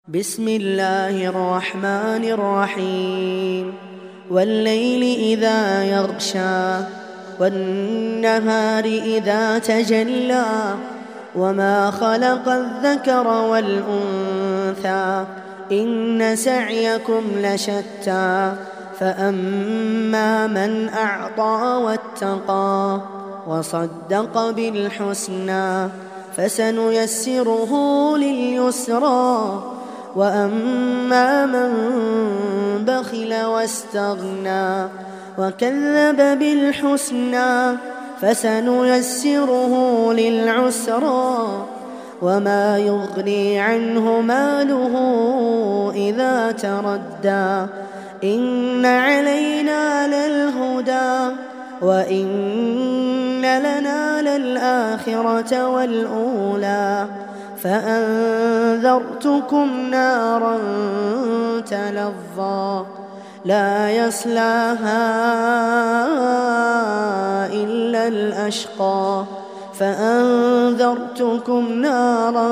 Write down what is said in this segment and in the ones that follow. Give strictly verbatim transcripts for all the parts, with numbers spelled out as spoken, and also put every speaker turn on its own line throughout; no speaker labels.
بسم الله الرحمن الرحيم والليل إذا يغشى والنهار إذا تجلى وما خلق الذكر والأنثى إن سعيكم لشتى فأما من أعطى واتقى وصدق بالحسنى فسنيسره لليسرى وأما من بخل واستغنى وكذب بالحسنى فسنيسره للعسرى وما يغني عنه ماله إذا تردى إن علينا للهدى وإن لنا للآخرة والأولى فأنذرتكم نارا تلظى لا يصلاها إلا الأشقى فأنذرتكم نارا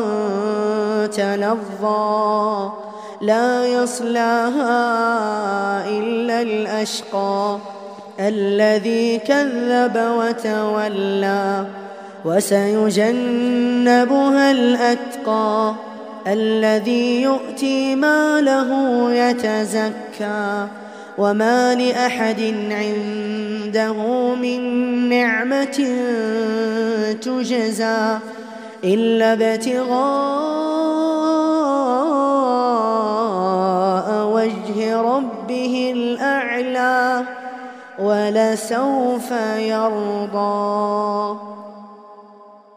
تلظى لا يصلاها إلا الأشقى الذي كذب وتولى وسيجنبها الأتقى الذي يؤتي ماله يتزكى وما لأحد عنده من نعمة تجزى إلا ابتغاء وجه ربه الأعلى ولسوف يرضى.